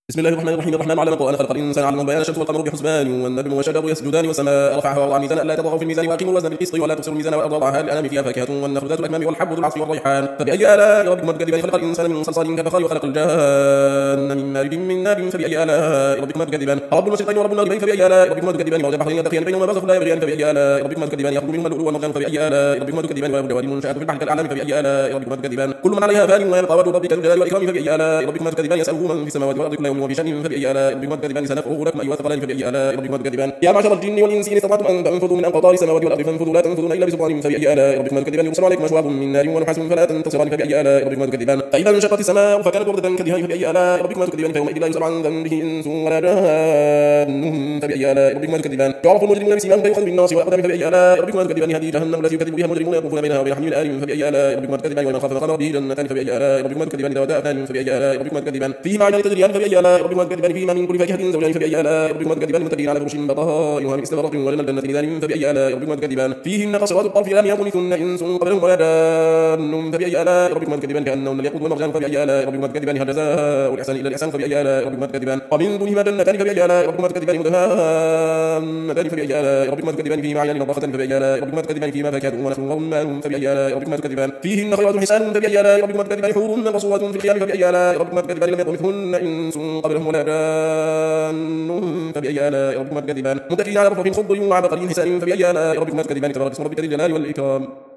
بسم الله الرحمن الرحيم. الرحمن علم القرآن خلق الإنسان علم البيان الشمس والقمر بحسبان والنجم والشجر يسجدان والسماء رفعها ووضع الميزان ألا تطغوا في الميزان وأقيموا الوزن بالقسط ولا تخسروا الميزان والأرض وضعها للأنام فيها فاكهة والنخل ذات الأكمام والحب ذو العصف والريحان فبأي آلاء ربكما تكذبان خلق الإنسان من صلصال كفخار وخلق الجان من مارج من نار فبأي آلاء ربكما تكذبان رب المشرقين ورب المغربين فبأي آلاء ربكما تكذبان مرج البحرين يلتقيان بينهما برزخ لا يبغيان فبأي آلاء ربكما تكذبان يخرج منهما اللؤلؤ والمرجان فبأي آلاء ربكما تكذبان والجوار المنشآت في البحر كالأعلام فبأي آلاء ربكما تكذبان كل من عليها فان ويبقى وجه ربك ذو الجلال والإكرام فبأي آلاء ربكما تكذبان يسأله من في السماوات والأرض كل يوم وفي شأن فبأي آلاء ربكما تكذبان سنفرغ لكم أيها الثقلان فبأي آلاء ربكما تكذبان يا معشر الجن والإنس إن استطعتم أن تنفذوا من أقطار السماوات والأرض فانفذوا لا تنفذون إلا بسلطان فبأي آلاء ربكما تكذبان يرسل عليكم أشواظ من نار ونحاس فلا تنتصران فبأي آلاء ربكما تكذبان فإذا انشقت السماء فكانت وردة كالدهان فبأي آلاء ربكما تكذبان فيومئذ لا يسأل عن ذنبه إنس ولا جان فبأي آلاء ربكما تكذبان يعرف المجرمون بسيماهم فيؤخذ بالناصية والأقدام فبأي آلاء ربكما تكذبان هذه جهنم التي يكذب بها المجرمون يطوفون بينها وبين حميم الآن فبأي آلاء ربكما تكذبان ومن خاف مقام ربه جنتان فبأي آلاء ربكما تكذبان ذواتا أفنان فبأي آلاء ربكما تكذبان فيهما عينان تجريان فبأي آلاء ربكما تكذبان فيهما من كل فاكهة زوجان فبأي آلاء ربكما تكذبان متكئين على فرش بطائنها من استبرق ولنا الجنة دان فبأي آلاء ربكما تكذبان فيهن قصرات الطرف لم يطمثن إنس قبلهم ولا جان فبأي آلاء ربكما تكذبان كأنهن الياقوت والمرجان فبأي آلاء ربكما تكذبان هل جزاء الإحسان إلا الإحسان فبأي آلاء ربكما تكذبان ومن دونهما جنتان فبأي آلاء ربكما تكذبان مدهامتان فبأي آلاء ربكما تكذبان فيهما عينان نضاخة فبأي آلاء ربكما تكذبان فيهما فاكهة ونخل ورمان فبأي آلاء ربكما تكذبان فيهن خيرات حسان فبأي آلاء ربكما تكذبان حور مقصورات في الخيام فبأي آلاء ربكما تكذبان لم يطمثهن إنس قبلهم ولا جان فبأي آلاء ربكما تكذبان متكئين على رفرف خضر وعبقري حسان فبأي آلاء ربكما تكذبان تبارك اسم ربك ذي الجلال والإكرام.